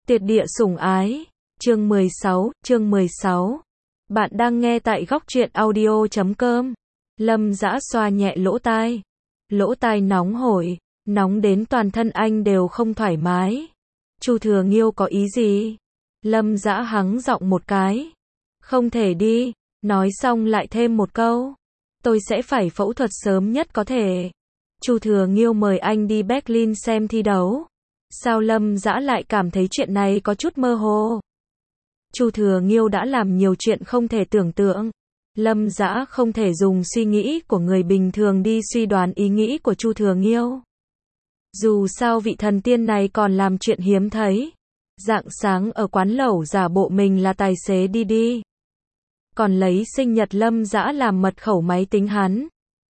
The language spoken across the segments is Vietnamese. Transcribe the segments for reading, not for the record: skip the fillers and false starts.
Tuyệt địa sủng ái, chương 16. Bạn đang nghe tại góc truyện audio.com. Lâm Dã xoa nhẹ lỗ tai nóng hổi, nóng đến toàn thân anh đều không thoải mái. Chu Thừa Nghiêu có ý gì? Lâm Dã hắng giọng một cái. Không thể đi, nói xong lại thêm một câu. Tôi sẽ phải phẫu thuật sớm nhất có thể. Chu Thừa Nghiêu mời anh đi Berlin xem thi đấu. Sao Lâm Dã lại cảm thấy chuyện này có chút mơ hồ? Chu Thừa Nghiêu đã làm nhiều chuyện không thể tưởng tượng. Lâm Dã không thể dùng suy nghĩ của người bình thường đi suy đoán ý nghĩ của Chu Thừa Nghiêu. Dù sao vị thần tiên này còn làm chuyện hiếm thấy. Rạng sáng ở quán lẩu giả bộ mình là tài xế đi. Còn lấy sinh nhật Lâm Dã làm mật khẩu máy tính hắn.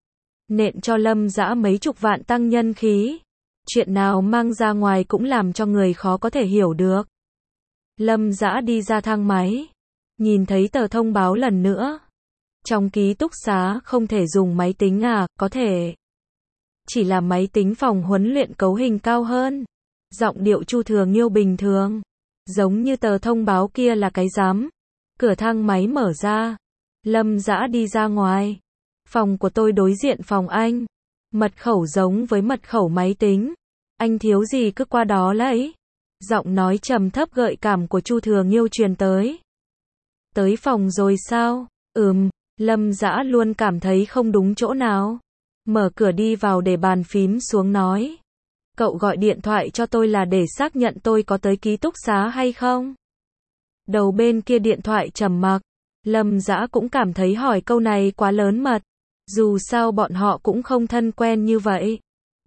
Nện cho Lâm Dã mấy chục vạn tăng nhân khí. Chuyện nào mang ra ngoài cũng làm cho người khó có thể hiểu được. Lâm Dã đi ra thang máy. Nhìn thấy tờ thông báo lần nữa. Trong ký túc xá không thể dùng máy tính à, có thể. Chỉ là máy tính phòng huấn luyện cấu hình cao hơn. Giọng điệu Chu Thừa Nghiêu bình thường. Giống như tờ thông báo kia là cái rắm. Cửa thang máy mở ra. Lâm Dã đi ra ngoài. Phòng của tôi đối diện phòng anh. Mật khẩu giống với mật khẩu máy tính. Anh thiếu gì cứ qua đó lấy. Giọng nói trầm thấp gợi cảm của Chu Thừa Nghiêu truyền tới. Tới phòng rồi sao? Lâm Dã luôn cảm thấy không đúng chỗ nào. Mở cửa đi vào để bàn phím xuống nói. Cậu gọi điện thoại cho tôi là để xác nhận tôi có tới ký túc xá hay không? Đầu bên kia điện thoại trầm mặc. Lâm Dã cũng cảm thấy hỏi câu này quá lớn mật. Dù sao bọn họ cũng không thân quen như vậy.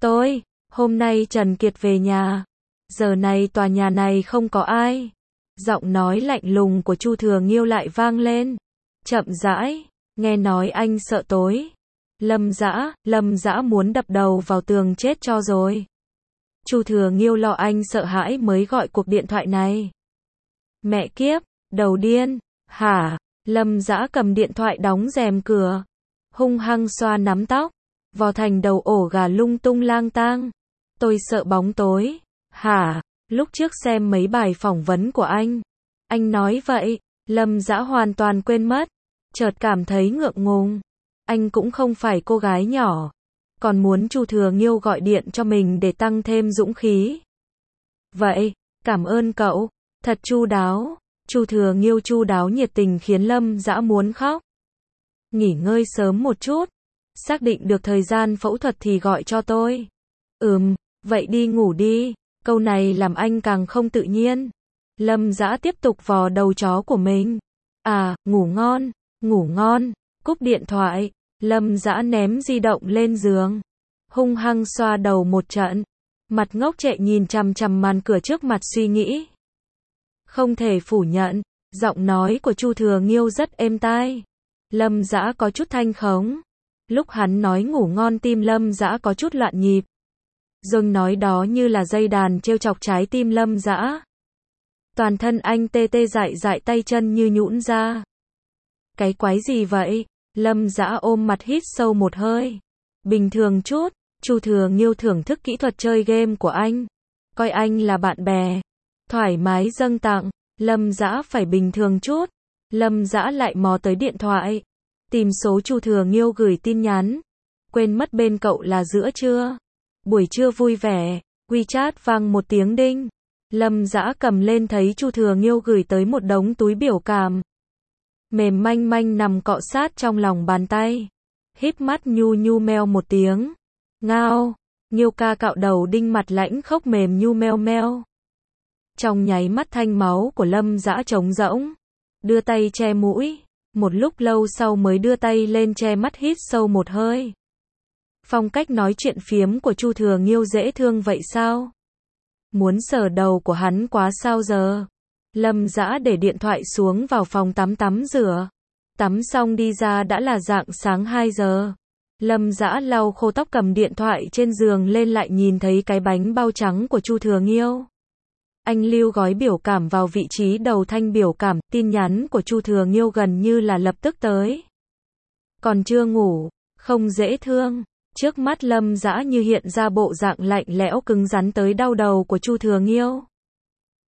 Hôm nay Trần Kiệt về nhà. Giờ này tòa nhà này không có ai. Giọng nói lạnh lùng của Chu Thừa Nghiêu lại vang lên. Chậm rãi, nghe nói anh sợ tối. Lâm Dã muốn đập đầu vào tường chết cho rồi. Chu Thừa Nghiêu lo anh sợ hãi mới gọi cuộc điện thoại này. Mẹ kiếp, đầu điên, hả? Lâm Dã cầm điện thoại đóng rèm cửa. Hung hăng xoa nắm tóc. Vò thành đầu ổ gà lung tung lang tang. Tôi sợ bóng tối. Hả? Lúc trước xem mấy bài phỏng vấn của anh nói vậy. Lâm Dã hoàn toàn quên mất. Chợt cảm thấy ngượng ngùng. Anh cũng không phải cô gái nhỏ. Còn muốn Chu Thừa Nghiêu gọi điện cho mình để tăng thêm dũng khí. Vậy, cảm ơn cậu. Thật chu đáo. Chu Thừa Nghiêu chu đáo nhiệt tình khiến Lâm Dã muốn khóc. Nghỉ ngơi sớm một chút. Xác định được thời gian phẫu thuật thì gọi cho tôi. Vậy đi ngủ đi. Câu này làm anh càng không tự nhiên. Lâm Dã tiếp tục vò đầu chó của mình. Ngủ ngon. Cúp điện thoại. Lâm Dã ném di động lên giường. Hung hăng xoa đầu một trận. Mặt ngốc trệ nhìn chằm chằm màn cửa trước mặt suy nghĩ. Không thể phủ nhận. Giọng nói của Chu Thừa Nghiêu rất êm tai. Lâm Dã có chút thanh khống. Lúc hắn nói ngủ ngon tim Lâm Dã có chút loạn nhịp. Dừng nói đó như là dây đàn trêu chọc trái tim Lâm Dã. Toàn thân anh tê tê dại tay chân như nhũn ra. Cái quái gì vậy? Lâm Dã ôm mặt hít sâu một hơi. Bình thường chút. Chu Thừa Nghiêu thưởng thức kỹ thuật chơi game của anh. Coi anh là bạn bè. Thoải mái dâng tặng. Lâm Dã phải bình thường chút. Lâm Dã lại mò tới điện thoại. Tìm số Chu Thừa Nghiêu gửi tin nhắn. Quên mất bên cậu là giữa trưa. Buổi trưa vui vẻ. WeChat vang một tiếng đinh. Lâm Dã cầm lên thấy Chu Thừa Nghiêu gửi tới một đống túi biểu cảm. Mềm manh manh nằm cọ sát trong lòng bàn tay. Híp mắt nhu meo một tiếng. Ngao. Nghiêu ca cạo đầu đinh mặt lãnh khốc mềm nhu meo meo. Trong nháy mắt thanh máu của Lâm Dã trống rỗng. Đưa tay che mũi. Một lúc lâu sau mới đưa tay lên che mắt hít sâu một hơi. Phong cách nói chuyện phiếm của Chu Thừa Nghiêu dễ thương vậy sao? Muốn sờ đầu của hắn quá sao giờ? Lâm Dã để điện thoại xuống vào phòng tắm rửa. Tắm xong đi ra đã là rạng sáng 2 giờ. Lâm Dã lau khô tóc cầm điện thoại trên giường lên lại nhìn thấy cái bánh bao trắng của Chu Thừa Nghiêu. Anh lưu gói biểu cảm vào vị trí đầu thanh biểu cảm, tin nhắn của Chu Thừa Nghiêu gần như là lập tức tới. Còn chưa ngủ, không dễ thương. Trước mắt Lâm Dã như hiện ra bộ dạng lạnh lẽo cứng rắn tới đau đầu của Chu Thừa Nghiêu.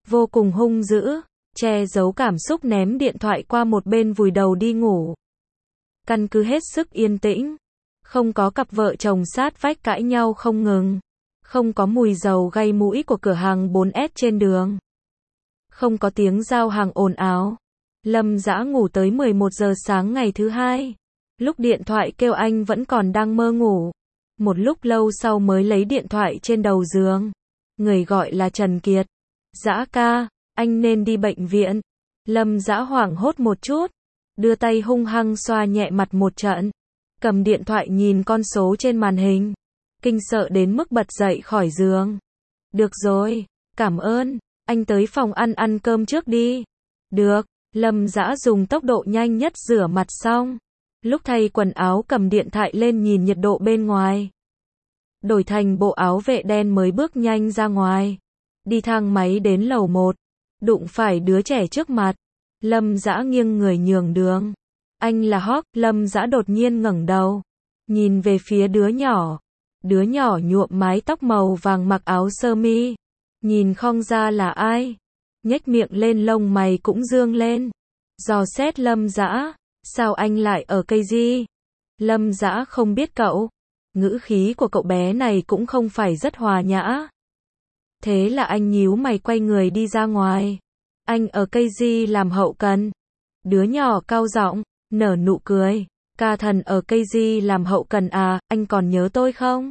vô cùng hung dữ, che giấu cảm xúc ném điện thoại qua một bên vùi đầu đi ngủ. Căn cứ hết sức yên tĩnh, không có cặp vợ chồng sát vách cãi nhau không ngừng, không có mùi dầu gây mũi của cửa hàng 4S trên đường, không có tiếng giao hàng ồn ào. Lâm Dã ngủ tới 11 giờ sáng ngày thứ hai. Lúc điện thoại kêu anh vẫn còn đang mơ ngủ. Một lúc lâu sau mới lấy điện thoại trên đầu giường. Người gọi là Trần Kiệt. Dã ca, anh nên đi bệnh viện. Lâm Dã hoảng hốt một chút, đưa tay hung hăng xoa nhẹ mặt một trận, cầm điện thoại nhìn con số trên màn hình, kinh sợ đến mức bật dậy khỏi giường. Được rồi, cảm ơn, anh tới phòng ăn cơm trước đi. Được, Lâm Dã dùng tốc độ nhanh nhất rửa mặt xong. Lúc thay quần áo cầm điện thoại lên nhìn nhiệt độ bên ngoài. Đổi thành bộ áo vệ đen mới bước nhanh ra ngoài. Đi thang máy đến lầu 1. Đụng phải đứa trẻ trước mặt. Lâm Dã nghiêng người nhường đường. Anh là Hawk. Lâm Dã đột nhiên ngẩng đầu, nhìn về phía đứa nhỏ. Đứa nhỏ nhuộm mái tóc màu vàng mặc áo sơ mi. Nhìn không ra là ai. Nhếch miệng lên lông mày cũng dương lên. Dò xét Lâm Dã. Sao anh lại ở cây gì? Lâm Dã không biết cậu. Ngữ khí của cậu bé này cũng không phải rất hòa nhã. Thế là anh nhíu mày quay người đi ra ngoài. Anh ở cây gì làm hậu cần? Đứa nhỏ cau giọng, nở nụ cười. Ca thần ở cây gì làm hậu cần à, anh còn nhớ tôi không?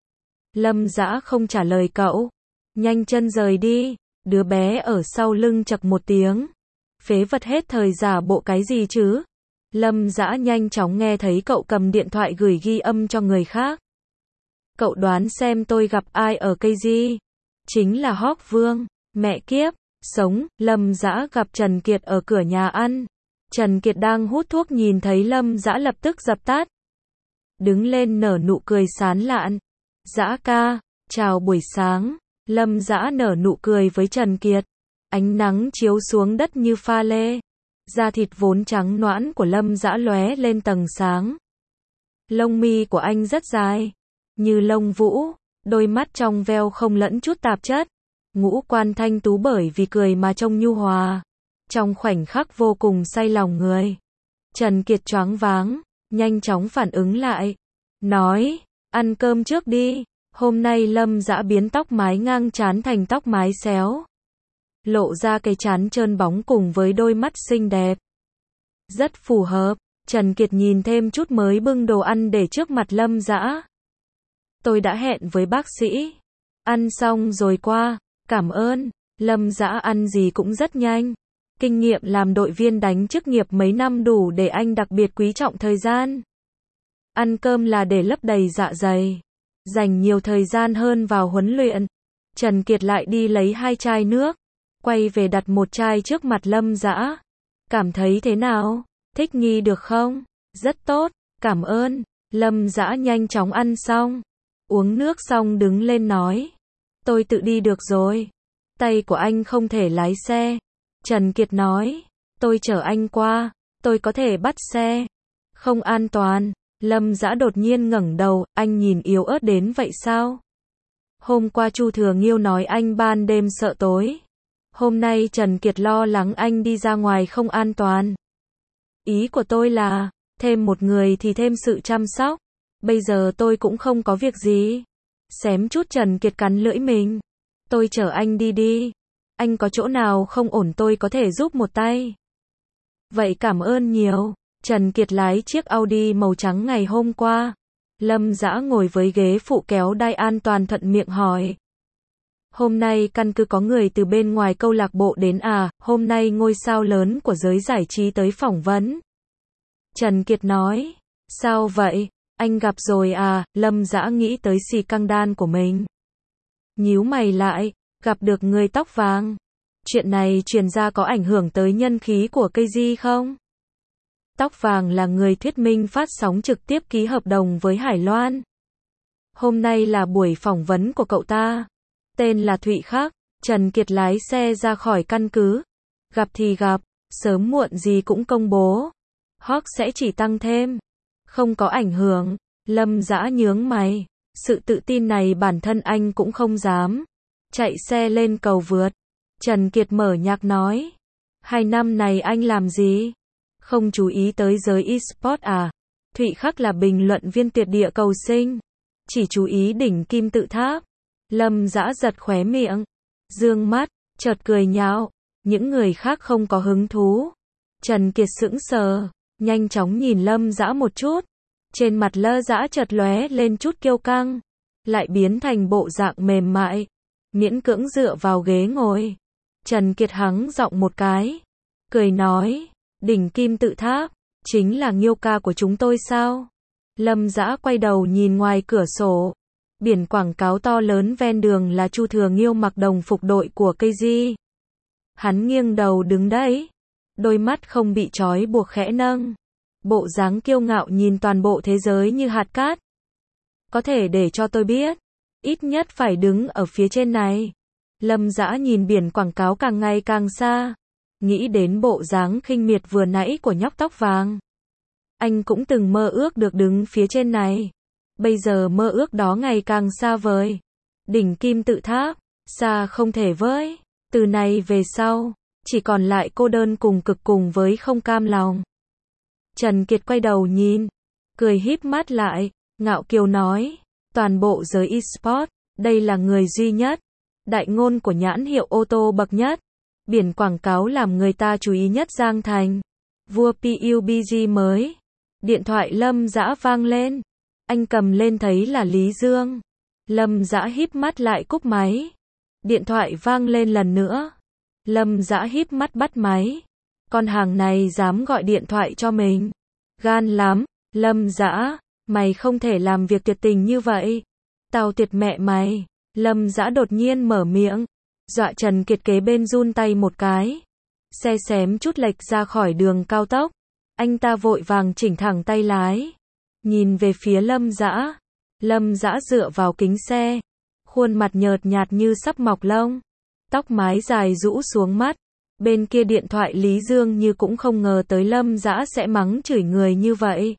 Lâm Dã không trả lời cậu. Nhanh chân rời đi. Đứa bé ở sau lưng chậc một tiếng. Phế vật hết thời giả bộ cái gì chứ? Lâm Dã nhanh chóng nghe thấy cậu cầm điện thoại gửi ghi âm cho người khác. Cậu đoán xem tôi gặp ai ở cây gì? Chính là Hawk Vương. Mẹ kiếp, sống. Lâm Dã gặp Trần Kiệt ở cửa nhà ăn. Trần Kiệt đang hút thuốc nhìn thấy Lâm Dã lập tức dập tắt. Đứng lên nở nụ cười sán lạn. Dã ca, chào buổi sáng. Lâm Dã nở nụ cười với Trần Kiệt. Ánh nắng chiếu xuống đất như pha lê. Da thịt vốn trắng nõn của Lâm Dã lóe lên tầng sáng. Lông mi của anh rất dài, như lông vũ, đôi mắt trong veo không lẫn chút tạp chất. Ngũ quan thanh tú bởi vì cười mà trông nhu hòa. Trong khoảnh khắc vô cùng say lòng người. Trần Kiệt choáng váng, nhanh chóng phản ứng lại. Nói, ăn cơm trước đi. Hôm nay Lâm Dã biến tóc mái ngang trán thành tóc mái xéo. Lộ ra cái trán trơn bóng cùng với đôi mắt xinh đẹp. Rất phù hợp. Trần Kiệt nhìn thêm chút mới bưng đồ ăn để trước mặt Lâm Dã. Tôi đã hẹn với bác sĩ. Ăn xong rồi qua. Cảm ơn. Lâm Dã ăn gì cũng rất nhanh. Kinh nghiệm làm đội viên đánh chức nghiệp mấy năm đủ để anh đặc biệt quý trọng thời gian. Ăn cơm là để lấp đầy dạ dày. Dành nhiều thời gian hơn vào huấn luyện. Trần Kiệt lại đi lấy 2 chai nước. Quay về đặt một chai trước mặt Lâm Dã. Cảm thấy thế nào? Thích nghi được không? Rất tốt, cảm ơn. Lâm Dã nhanh chóng ăn xong. Uống nước xong đứng lên nói. Tôi tự đi được rồi. Tay của anh không thể lái xe. Trần Kiệt nói. Tôi chở anh qua. Tôi có thể bắt xe. Không an toàn. Lâm Dã đột nhiên ngẩng đầu. Anh nhìn yếu ớt đến vậy sao? Hôm qua Chu Thừa Nghiêu nói anh ban đêm sợ tối. Hôm nay Trần Kiệt lo lắng anh đi ra ngoài không an toàn. Ý của tôi là, thêm một người thì thêm sự chăm sóc. Bây giờ tôi cũng không có việc gì. Xém chút Trần Kiệt cắn lưỡi mình. Tôi chở anh đi đi. Anh có chỗ nào không ổn tôi có thể giúp một tay. Vậy cảm ơn nhiều. Trần Kiệt lái chiếc Audi màu trắng ngày hôm qua. Lâm Dã ngồi với ghế phụ kéo đai an toàn thuận miệng hỏi. Hôm nay căn cứ có người từ bên ngoài câu lạc bộ đến à, hôm nay ngôi sao lớn của giới giải trí tới phỏng vấn. Trần Kiệt nói, sao vậy, anh gặp rồi à, Lâm Dã nghĩ tới xì căng đan của mình. Nhíu mày lại, gặp được người tóc vàng. Chuyện này truyền ra có ảnh hưởng tới nhân khí của cây di không? Tóc vàng là người thuyết minh phát sóng trực tiếp ký hợp đồng với Hải Loan. Hôm nay là buổi phỏng vấn của cậu ta. Tên là Thụy Khắc. Trần Kiệt lái xe ra khỏi căn cứ. Gặp thì gặp, sớm muộn gì cũng công bố. Hawk sẽ chỉ tăng thêm. Không có ảnh hưởng. Lâm Dã nhướng mày. Sự tự tin này bản thân anh cũng không dám. Chạy xe lên cầu vượt. Trần Kiệt mở nhạc nói. 2 năm này anh làm gì? Không chú ý tới giới e-sport à? Thụy Khắc là bình luận viên tuyệt địa cầu sinh. Chỉ chú ý đỉnh kim tự tháp. Lâm Dã giật khóe miệng. Dương mắt, chợt cười nhạo. Những người khác không có hứng thú. Trần Kiệt sững sờ. Nhanh chóng nhìn Lâm Dã một chút. Trên mặt Lâm Dã chợt lóe lên chút kiêu căng. Lại biến thành bộ dạng mềm mại. Miễn cưỡng dựa vào ghế ngồi. Trần Kiệt hắng giọng một cái. Cười nói. Đỉnh kim tự tháp. Chính là Nghiêu ca của chúng tôi sao? Lâm Dã quay đầu nhìn ngoài cửa sổ. Biển quảng cáo to lớn ven đường là Chu Thừa Nghiêu mặc đồng phục đội của KG. Hắn nghiêng đầu đứng đấy. Đôi mắt không bị trói buộc khẽ nâng. Bộ dáng kiêu ngạo nhìn toàn bộ thế giới như hạt cát. Có thể để cho tôi biết. Ít nhất phải đứng ở phía trên này. Lâm Dã nhìn biển quảng cáo càng ngày càng xa. Nghĩ đến bộ dáng khinh miệt vừa nãy của nhóc tóc vàng. Anh cũng từng mơ ước được đứng phía trên này. Bây giờ mơ ước đó ngày càng xa vời. Đỉnh kim tự tháp, xa không thể với. Từ này về sau, chỉ còn lại cô đơn cùng cực cùng với không cam lòng. Trần Kiệt quay đầu nhìn, cười híp mắt lại, ngạo kiều nói, toàn bộ giới e-sport, đây là người duy nhất, đại ngôn của nhãn hiệu ô tô bậc nhất, biển quảng cáo làm người ta chú ý nhất Giang Thành, vua PUBG mới. Điện thoại Lâm Dã vang lên, anh cầm lên thấy là Lý Dương. Lâm Dã híp mắt lại cúp máy. Điện thoại vang lên lần nữa. Lâm Dã híp mắt bắt máy. Con hàng này dám gọi điện thoại cho mình. Gan lắm, Lâm Dã, mày không thể làm việc tuyệt tình như vậy. Tao tuyệt mẹ mày. Lâm Dã đột nhiên mở miệng, dọa Trần Kiệt kế bên run tay một cái. Xe xém chút lệch ra khỏi đường cao tốc. Anh ta vội vàng chỉnh thẳng tay lái. Nhìn về phía Lâm Dã. Lâm Dã dựa vào kính xe. Khuôn mặt nhợt nhạt như sắp mọc lông. Tóc mái dài rũ xuống mắt. Bên kia điện thoại Lý Dương như cũng không ngờ tới Lâm Dã sẽ mắng chửi người như vậy.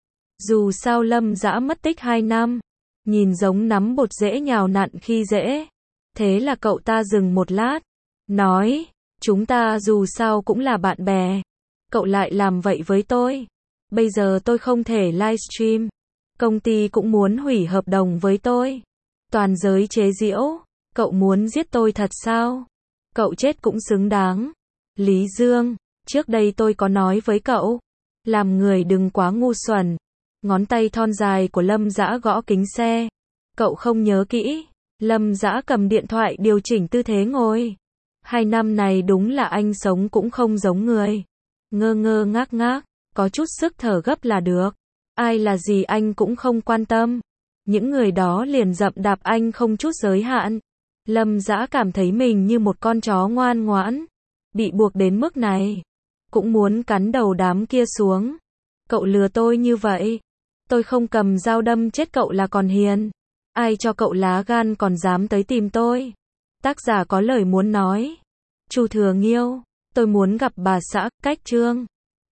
Dù sao Lâm Dã mất tích 2 năm. Nhìn giống nắm bột dễ nhào nặn khi dễ. Thế là cậu ta dừng một lát. Nói, chúng ta dù sao cũng là bạn bè. Cậu lại làm vậy với tôi. Bây giờ tôi không thể livestream. Công ty cũng muốn hủy hợp đồng với tôi. Toàn giới chế giễu. Cậu muốn giết tôi thật sao? Cậu chết cũng xứng đáng. Lý Dương, trước đây tôi có nói với cậu. Làm người đừng quá ngu xuẩn. Ngón tay thon dài của Lâm Dã gõ kính xe. Cậu không nhớ kỹ. Lâm Dã cầm điện thoại điều chỉnh tư thế ngồi. 2 năm này đúng là anh sống cũng không giống người. Ngơ ngơ ngác ngác, có chút sức thở gấp là được. Ai là gì anh cũng không quan tâm. Những người đó liền dậm đạp anh không chút giới hạn. Lâm Dã cảm thấy mình như một con chó ngoan ngoãn. Bị buộc đến mức này. Cũng muốn cắn đầu đám kia xuống. Cậu lừa tôi như vậy. Tôi không cầm dao đâm chết cậu là còn hiền. Ai cho cậu lá gan còn dám tới tìm tôi. Tác giả có lời muốn nói. Chu Thừa Nghiêu, tôi muốn gặp bà xã, cách Trương.